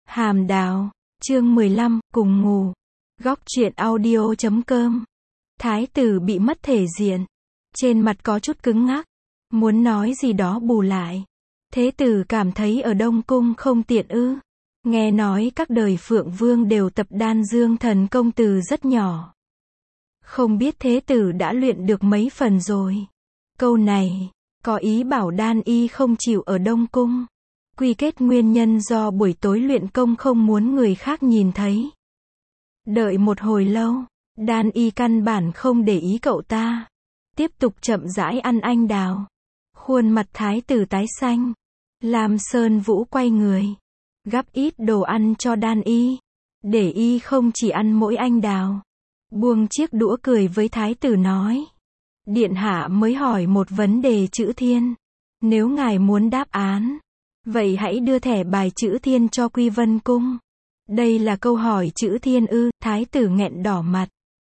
Hàm Đào, chương 15, cùng ngủ. Góc truyện audio.com. Thái tử bị mất thể diện. Trên mặt có chút cứng ngắc. Muốn nói gì đó bù lại. Thế tử cảm thấy ở Đông Cung không tiện ư. Nghe nói các đời Phượng Vương đều tập đan dương thần công từ rất nhỏ. Không biết thế tử đã luyện được mấy phần rồi. Câu này, có ý bảo đan y không chịu ở Đông Cung. Quy kết nguyên nhân do buổi tối luyện công không muốn người khác nhìn thấy. Đợi một hồi lâu, đan y căn bản không để ý cậu ta. Tiếp tục chậm rãi ăn anh đào. Khuôn mặt thái tử tái xanh. Lam Sơn Vũ quay người. Gắp ít đồ ăn cho đan y. Để y không chỉ ăn mỗi anh đào. Buông chiếc đũa cười với thái tử nói. Điện hạ mới hỏi một vấn đề chữ thiên. Nếu ngài muốn đáp án, vậy hãy đưa thẻ bài chữ thiên cho Quy Vân Cung. Đây là câu hỏi chữ thiên ư, thái tử nghẹn đỏ mặt.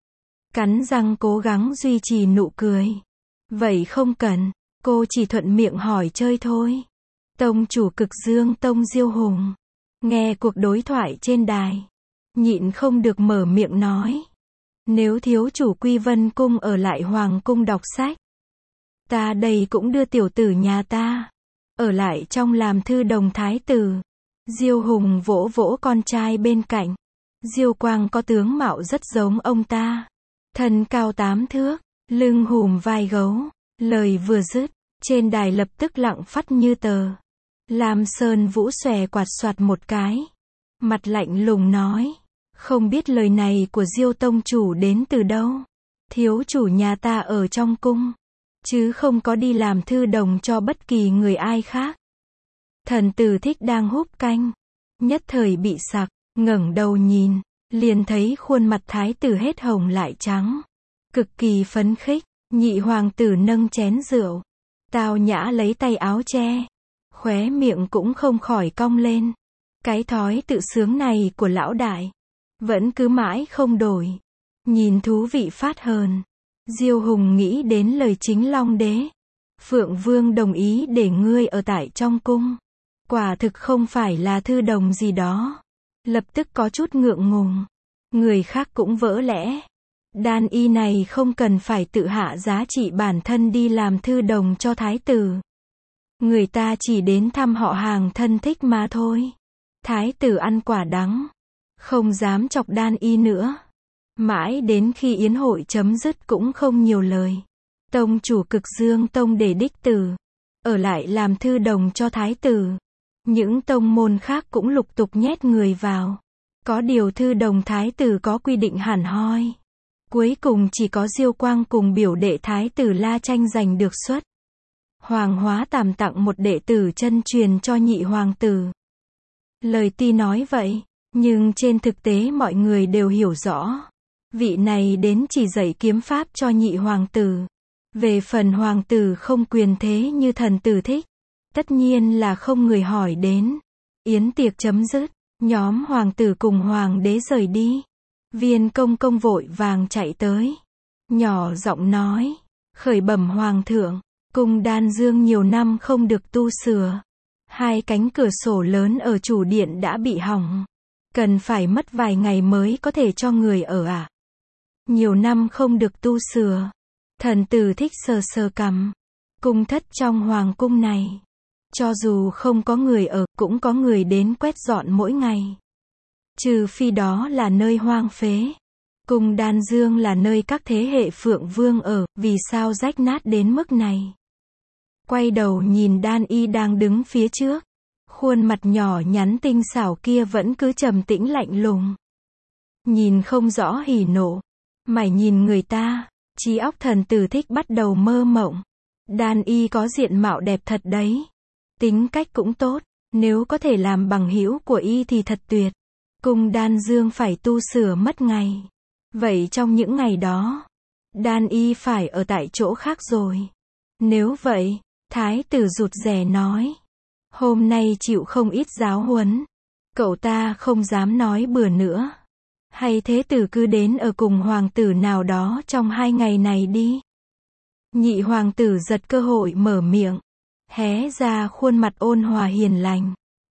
Cắn răng cố gắng duy trì nụ cười. Vậy không cần, cô chỉ thuận miệng hỏi chơi thôi. Tông chủ Cực Dương Tông Diêu Hùng. Nghe cuộc đối thoại trên đài. Nhịn không được mở miệng nói. Nếu thiếu chủ Quy Vân Cung ở lại Hoàng Cung đọc sách. Ta đây cũng đưa tiểu tử nhà ta. Ở lại trong làm thư đồng thái tử. Diêu Hùng vỗ vỗ con trai bên cạnh. Diêu Quang có tướng mạo rất giống ông ta. Thân cao 8 thước, lưng hùm vai gấu. Lời vừa dứt, trên đài lập tức lặng phắt như tờ. Lam Sơn Vũ xòe quạt soạt một cái. Mặt lạnh lùng nói. Không biết lời này của Diêu tông chủ đến từ đâu. Thiếu chủ nhà ta ở trong cung. Chứ không có đi làm thư đồng cho bất kỳ người ai khác. Thần tử Thích đang húp canh. Nhất thời bị sặc, ngẩng đầu nhìn. Liền thấy khuôn mặt thái tử hết hồng lại trắng. Cực kỳ phấn khích. Nhị hoàng tử nâng chén rượu. Tao nhã lấy tay áo che. Khóe miệng cũng không khỏi cong lên. Cái thói tự sướng này của lão đại. Vẫn cứ mãi không đổi. Nhìn thú vị phát hờn. Diêu Hùng nghĩ đến lời chính Long đế. Phượng Vương đồng ý để ngươi ở tại trong cung. Quả thực không phải là thư đồng gì đó. Lập tức có chút ngượng ngùng. Người khác cũng vỡ lẽ. Đan y này không cần phải tự hạ giá trị bản thân đi làm thư đồng cho thái tử. Người ta chỉ đến thăm họ hàng thân thích mà thôi. Thái tử ăn quả đắng. Không dám chọc đan y nữa. Mãi đến khi yến hội chấm dứt cũng không nhiều lời. Tông chủ Cực Dương Tông để đích tử. Ở lại làm thư đồng cho thái tử. Những tông môn khác cũng lục tục nhét người vào. Có điều thư đồng thái tử có quy định hẳn hoi. Cuối cùng chỉ có Diêu Quang cùng biểu đệ thái tử La Tranh giành được suất. Hoàng Hóa Tàm tặng một đệ tử chân truyền cho nhị hoàng tử. Lời tuy nói vậy, nhưng trên thực tế mọi người đều hiểu rõ. Vị này đến chỉ dạy kiếm pháp cho nhị hoàng tử. Về phần hoàng tử không quyền thế như thần tử Thích. Tất nhiên là không người hỏi đến. Yến tiệc chấm dứt. Nhóm hoàng tử cùng hoàng đế rời đi. Viên công công vội vàng chạy tới. Nhỏ giọng nói. Khởi bẩm hoàng thượng. Cung Đan Dương nhiều năm không được tu sửa. 2 cánh cửa sổ lớn ở chủ điện đã bị hỏng. Cần phải mất vài ngày mới có thể cho người ở ạ. Nhiều năm không được tu sửa. Thần tử Thích sờ sờ cằm. Cung thất trong hoàng cung này. Cho dù không có người ở, cũng có người đến quét dọn mỗi ngày. Trừ phi đó là nơi hoang phế. Cung Đan Dương là nơi các thế hệ Phượng Vương ở, vì sao rách nát đến mức này. Quay đầu nhìn đan y đang đứng phía trước. Khuôn mặt nhỏ nhắn tinh xảo kia vẫn cứ trầm tĩnh lạnh lùng. Nhìn không rõ hỉ nộ. Mải nhìn người ta, trí óc thần tử Thích bắt đầu mơ mộng. Đan y có diện mạo đẹp thật đấy. Tính cách cũng tốt. Nếu có thể làm bằng hữu của y thì thật tuyệt. Cung Đan Dương phải tu sửa mất ngày. Vậy trong những ngày đó, đan y phải ở tại chỗ khác rồi. Nếu vậy, thái tử rụt rè nói. Hôm nay chịu không ít giáo huấn. Cậu ta không dám nói bừa nữa. Hay thế tử cứ đến ở cùng hoàng tử nào đó trong 2 ngày này đi. Nhị hoàng tử giật cơ hội mở miệng. Hé ra khuôn mặt ôn hòa hiền lành.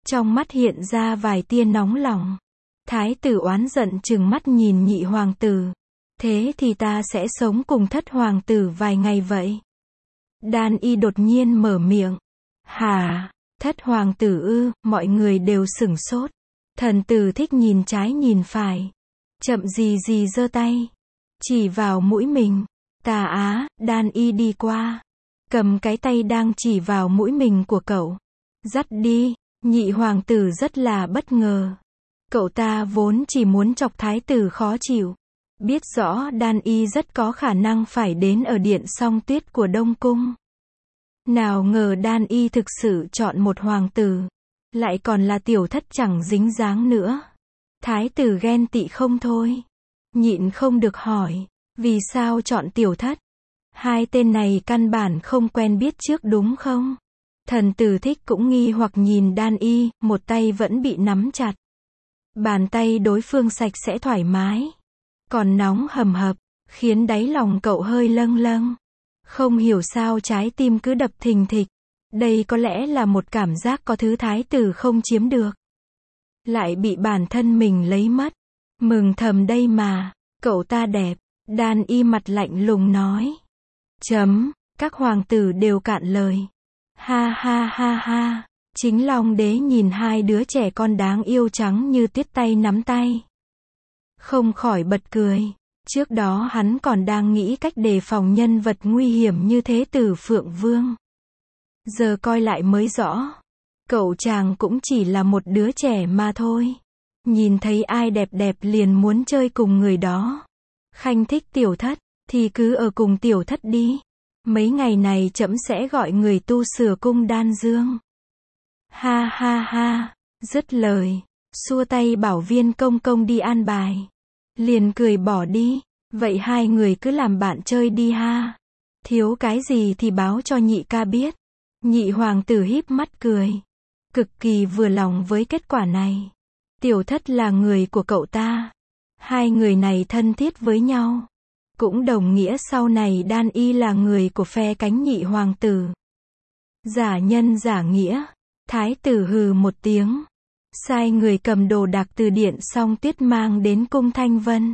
Trong mắt hiện ra vài tia nóng lòng. Thái tử oán giận trừng mắt nhìn nhị hoàng tử. Thế thì ta sẽ sống cùng thất hoàng tử vài ngày vậy. Đan Y đột nhiên mở miệng. Hả? Thất hoàng tử ư? Mọi người đều sửng sốt. Thần tử Thích nhìn trái nhìn phải. Chậm gì gì giơ tay. Chỉ vào mũi mình. Tà á, Đan Y đi qua. Cầm cái tay đang chỉ vào mũi mình của cậu. Dắt đi. Nhị hoàng tử rất là bất ngờ. Cậu ta vốn chỉ muốn chọc thái tử khó chịu. Biết rõ Đan Y rất có khả năng phải đến ở điện Song Tuyết của Đông Cung. Nào ngờ Đan Y thực sự chọn một hoàng tử. Lại còn là tiểu thất chẳng dính dáng nữa. Thái tử ghen tị không thôi. Nhịn không được hỏi. Vì sao chọn tiểu thất? Hai tên này căn bản không quen biết trước đúng không? Thần tử Thích cũng nghi hoặc nhìn Đan Y, một tay vẫn bị nắm chặt. Bàn tay đối phương sạch sẽ thoải mái. Còn nóng hầm hập, khiến đáy lòng cậu hơi lâng lâng. Không hiểu sao trái tim cứ đập thình thịch. Đây có lẽ là một cảm giác có thứ thái tử không chiếm được. Lại bị bản thân mình lấy mất. Mừng thầm đây mà, cậu ta đẹp. Đan Y mặt lạnh lùng nói. Các hoàng tử đều cạn lời. Ha ha ha ha. Chính Long đế nhìn hai đứa trẻ con đáng yêu trắng như tuyết tay nắm tay. Không khỏi bật cười. Trước đó hắn còn đang nghĩ cách đề phòng nhân vật nguy hiểm như thế tử Phượng Vương. Giờ coi lại mới rõ. Cậu chàng cũng chỉ là một đứa trẻ mà thôi. Nhìn thấy ai đẹp đẹp liền muốn chơi cùng người đó. Khanh thích tiểu thất, thì cứ ở cùng tiểu thất đi. Mấy ngày này trẫm sẽ gọi người tu sửa cung Đan Dương. Ha ha ha, dứt lời, xua tay bảo Viên công công đi an bài. Liền cười bỏ đi, vậy hai người cứ làm bạn chơi đi ha. Thiếu cái gì thì báo cho nhị ca biết. Nhị hoàng tử híp mắt cười. Cực kỳ vừa lòng với kết quả này. Tiểu thất là người của cậu ta. Hai người này thân thiết với nhau. Cũng đồng nghĩa sau này Đan Y là người của phe cánh nhị hoàng tử. Giả nhân giả nghĩa. Thái tử hừ một tiếng. Sai người cầm đồ đạc từ điện Song Tuyết mang đến cung Thanh Vân.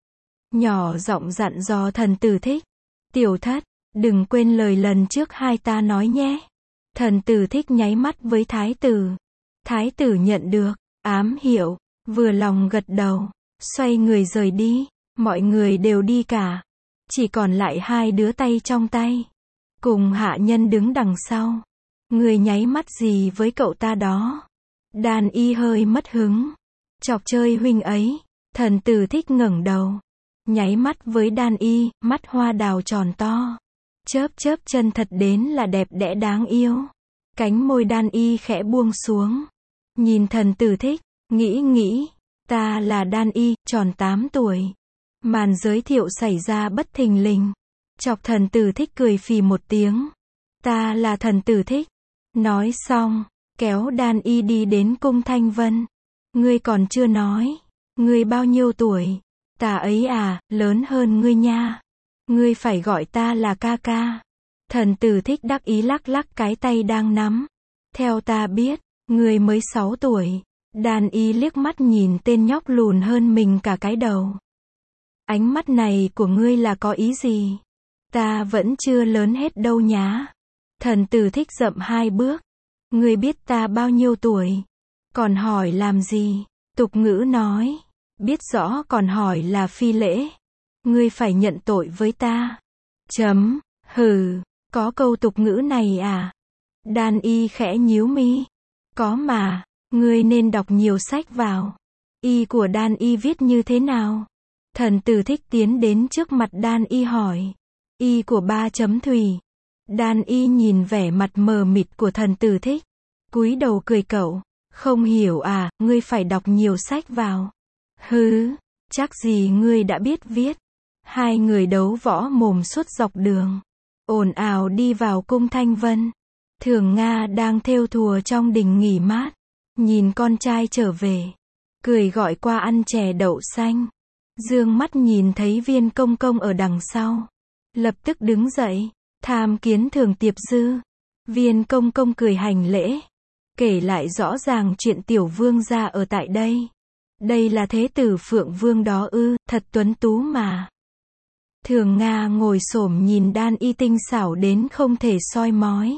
Nhỏ giọng dặn dò thần tử Thích. Tiểu thất, đừng quên lời lần trước hai ta nói nhé. Thần tử Thích nháy mắt với thái tử. Thái tử nhận được, ám hiệu, vừa lòng gật đầu. Xoay người rời đi. Mọi người đều đi cả. Chỉ còn lại hai đứa tay trong tay. Cùng hạ nhân đứng đằng sau. Người nháy mắt gì với cậu ta đó? Đan Y hơi mất hứng. Chọc chơi huynh ấy. Thần tử Thích ngẩng đầu. Nháy mắt với Đan Y, mắt hoa đào tròn to. Chớp chớp chân thật đến là đẹp đẽ đáng yêu. Cánh môi Đan Y khẽ buông xuống. Nhìn thần tử Thích, nghĩ. Ta là Đan Y, tròn 8 tuổi. Màn giới thiệu xảy ra bất thình lình. Chọc thần tử Thích cười phì một tiếng. Ta là thần tử Thích. Nói xong, kéo Đan Y đi đến cung Thanh Vân. Ngươi còn chưa nói. Ngươi bao nhiêu tuổi? Ta ấy à, lớn hơn ngươi nha. Ngươi phải gọi ta là ca ca. Thần tử Thích đắc ý lắc lắc cái tay đang nắm. Theo ta biết, ngươi mới 6 tuổi. Đan Y liếc mắt nhìn tên nhóc lùn hơn mình cả cái đầu. Ánh mắt này của ngươi là có ý gì? Ta vẫn chưa lớn hết đâu nhá. Thần tử Thích dậm 2 bước. Ngươi biết ta bao nhiêu tuổi? Còn hỏi làm gì? Tục ngữ nói. Biết rõ còn hỏi là phi lễ. Ngươi phải nhận tội với ta. Hừ, có câu tục ngữ này à? Đan Y khẽ nhíu mi. Có mà, ngươi nên đọc nhiều sách vào. Y của Đan Y viết như thế nào? Thần tử Thích tiến đến trước mặt Đan Y hỏi. Y của 3.thùy. Đan Y nhìn vẻ mặt mờ mịt của thần tử Thích. Cúi đầu cười cậu. Không hiểu à, ngươi phải đọc nhiều sách vào. Hứ, chắc gì ngươi đã biết viết. Hai người đấu võ mồm suốt dọc đường. Ồn ào đi vào cung Thanh Vân. Thường Nga đang thêu thùa trong đình nghỉ mát. Nhìn con trai trở về. Cười gọi qua ăn chè đậu xanh. Dương mắt nhìn thấy Viên công công ở đằng sau. Lập tức đứng dậy. Tham kiến Thường Tiệp Dư. Viên công công cười hành lễ. kể lại rõ ràng chuyện tiểu vương gia ở tại đây. Đây là thế tử Phượng Vương đó ư, thật tuấn tú mà. Thường Nga ngồi xổm nhìn Đan Y tinh xảo đến không thể soi mói.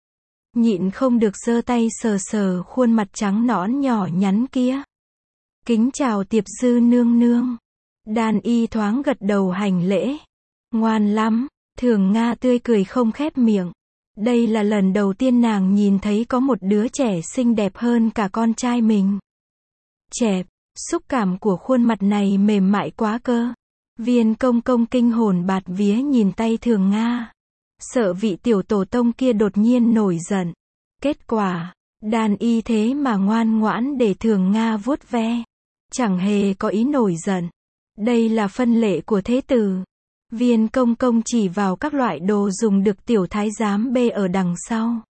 Nhịn không được giơ tay sờ sờ khuôn mặt trắng nõn nhỏ nhắn kia. Kính chào Tiệp sư nương nương. Đan Y thoáng gật đầu hành lễ. Ngoan lắm, Thường Nga tươi cười không khép miệng. Đây là lần đầu tiên nàng nhìn thấy có một đứa trẻ xinh đẹp hơn cả con trai mình. Chẹp, xúc cảm của khuôn mặt này mềm mại quá cơ. Viên công công kinh hồn bạt vía nhìn tay Thường Nga. Sợ vị tiểu tổ tông kia đột nhiên nổi giận. Kết quả, Đan Y thế mà ngoan ngoãn để Thường Nga vuốt ve. Chẳng hề có ý nổi giận. Đây là phân lệ của thế tử. Viên công công chỉ vào các loại đồ dùng được tiểu thái giám bê ở đằng sau.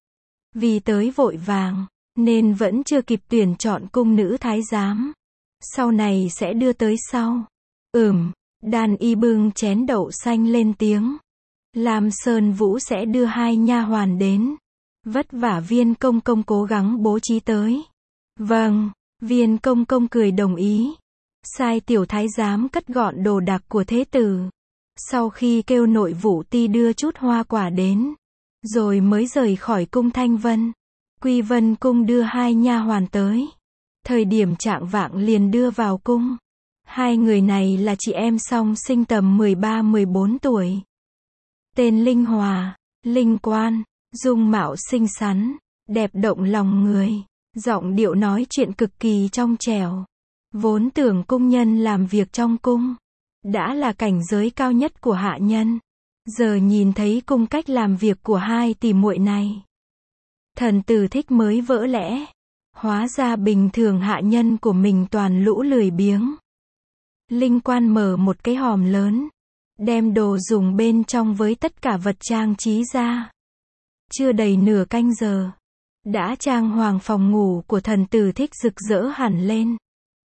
Vì tới vội vàng, nên vẫn chưa kịp tuyển chọn cung nữ thái giám. Sau này sẽ đưa tới sau. Đan Y bưng chén đậu xanh lên tiếng. Lam Sơn Vũ sẽ đưa 2 nha hoàn đến. Vất vả Viên công công cố gắng bố trí tới. Vâng, Viên công công cười đồng ý. Sai tiểu thái giám cất gọn đồ đạc của thế tử. Sau khi kêu nội vụ ti đưa chút hoa quả đến, rồi mới rời khỏi cung Thanh Vân. Quy Vân cung đưa 2 nha hoàn tới. Thời điểm chạng vạng liền đưa vào cung. 2 người này là chị em song sinh tầm 13-14 tuổi. Tên Linh Hòa, Linh Quan, dung mạo xinh xắn, đẹp động lòng người, giọng điệu nói chuyện cực kỳ trong trẻo. Vốn tưởng cung nhân làm việc trong cung đã là cảnh giới cao nhất của hạ nhân. Giờ nhìn thấy cung cách làm việc của 2 tỷ muội này, thần tử thích mới vỡ lẽ. Hóa ra bình thường hạ nhân của mình toàn lũ lười biếng. Linh Quan mở một cái hòm lớn, đem đồ dùng bên trong với tất cả vật trang trí ra. Chưa đầy nửa canh giờ, đã trang hoàng phòng ngủ của thần tử thích rực rỡ hẳn lên.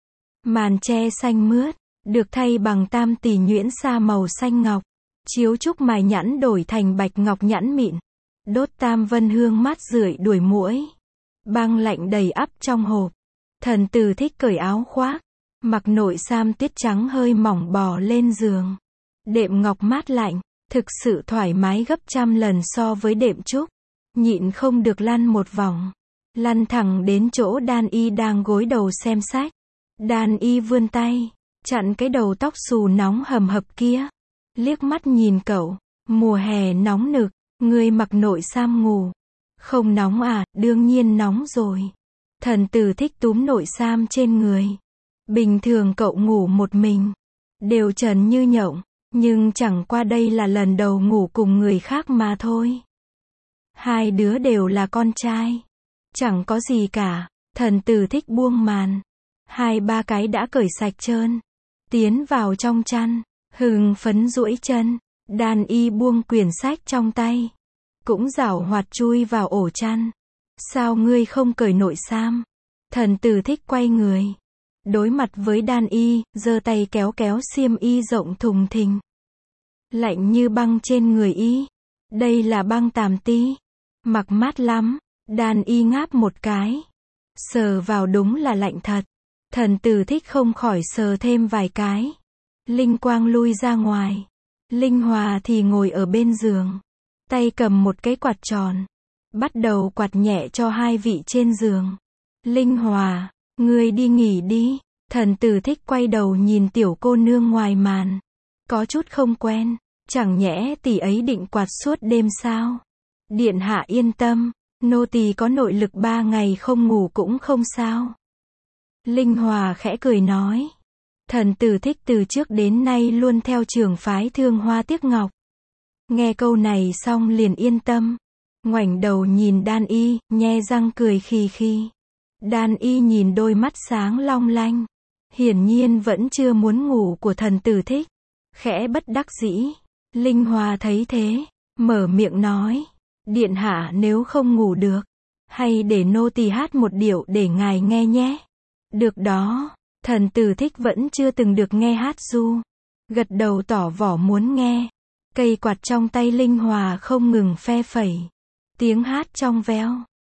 Màn tre xanh mướt, được thay bằng tam tỷ nhuyễn sa màu xanh ngọc. Chiếu trúc mài nhẵn đổi thành bạch ngọc nhẵn mịn. Đốt tam vân hương mát rượi đuổi muỗi. Băng lạnh đầy ắp trong hộp. Thần tử thích cởi áo khoác, mặc nội sam tuyết trắng hơi mỏng bò lên giường. Đệm ngọc mát lạnh, thực sự thoải mái gấp trăm lần so với đệm trúc. Nhịn không được lăn một vòng. Lăn thẳng đến chỗ Đan Y đang gối đầu xem sách. Đan Y vươn tay, chặn cái đầu tóc xù nóng hầm hập kia. Liếc mắt nhìn cậu, mùa hè nóng nực, ngươi mặc nội sam ngủ. Không nóng à, đương nhiên nóng rồi. Thần tử thích túm nội sam trên người. Bình thường cậu ngủ một mình, đều trần như nhộng, nhưng chẳng qua đây là lần đầu ngủ cùng người khác mà thôi. 2 đứa đều là con trai. Chẳng có gì cả, thần tử thích buông màn. 2-3 cái đã cởi sạch trơn. Tiến vào trong chăn, hưng phấn duỗi chân. Đan Y buông quyển sách trong tay, cũng giảo hoạt chui vào ổ chăn. Sao ngươi không cởi nội sam? Thần tử thích quay người, đối mặt với Đan Y, giơ tay kéo kéo xiêm y rộng thùng thình. Lạnh như băng trên người y. Đây là băng tàm ti. Mặc mát lắm. Đan Y ngáp một cái. Sờ vào đúng là lạnh thật. Thần tử thích không khỏi sờ thêm vài cái. Linh Quang lui ra ngoài. Linh Hòa thì ngồi ở bên giường. Tay cầm một cái quạt tròn. Bắt đầu quạt nhẹ cho 2 vị trên giường. Linh Hòa, ngươi đi nghỉ đi. Thần tử thích quay đầu nhìn tiểu cô nương ngoài màn. Có chút không quen. Chẳng nhẽ tỷ ấy định quạt suốt đêm sao? Điện hạ yên tâm. Nô tỳ có nội lực 3 ngày không ngủ cũng không sao. Linh Hòa khẽ cười nói. Thần tử thích từ trước đến nay luôn theo trường phái Thương Hoa Tiếc Ngọc. Nghe câu này xong liền yên tâm. Ngoảnh đầu nhìn Đan Y, nhe răng cười khì khì. Đan Y nhìn đôi mắt sáng long lanh. Hiển nhiên vẫn chưa muốn ngủ của thần tử thích. Khẽ bất đắc dĩ. Linh Hòa thấy thế, mở miệng nói. Điện hạ nếu không ngủ được, hay để nô tỳ hát một điệu để ngài nghe nhé. Được đó. Thần tử thích vẫn chưa từng được nghe hát ru. Gật đầu tỏ vỏ muốn nghe. Cây quạt trong tay Linh Hòa không ngừng phe phẩy. Tiếng hát trong veo.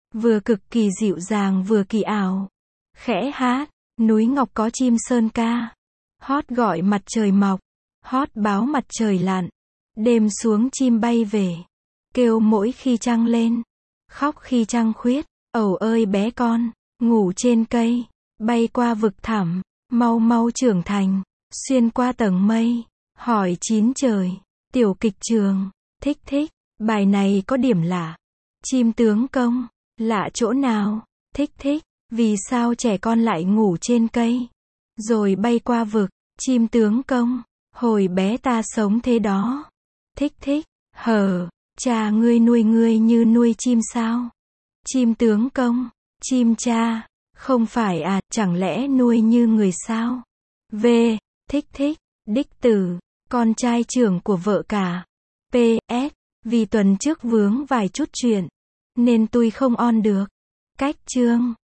Vừa cực kỳ dịu dàng vừa kỳ ảo. Khẽ hát, núi ngọc có chim sơn ca. Hót gọi mặt trời mọc. Hót báo mặt trời lặn. Đêm xuống chim bay về. Kêu mỗi khi trăng lên. Khóc khi trăng khuyết. Ẩu ơi bé con, ngủ trên cây. Bay qua vực thẳm. Mau mau trưởng thành. Xuyên qua tầng mây. Hỏi chín trời. Tiểu kịch trường. Thích thích. Bài này có điểm lạ. Chim tướng công. Lạ chỗ nào? Thích thích. Vì sao trẻ con lại ngủ trên cây? Rồi bay qua vực. Chim tướng công. Hồi bé ta sống thế đó. Thích thích. Hờ. Cha ngươi nuôi ngươi như nuôi chim sao? Chim tướng công. Chim cha. Không phải à, chẳng lẽ nuôi như người sao? V. Thích thích. Đích tử. Con trai trưởng của vợ cả. PS. Vì tuần trước vướng vài chút chuyện. Nên tôi không on được. Cách chương.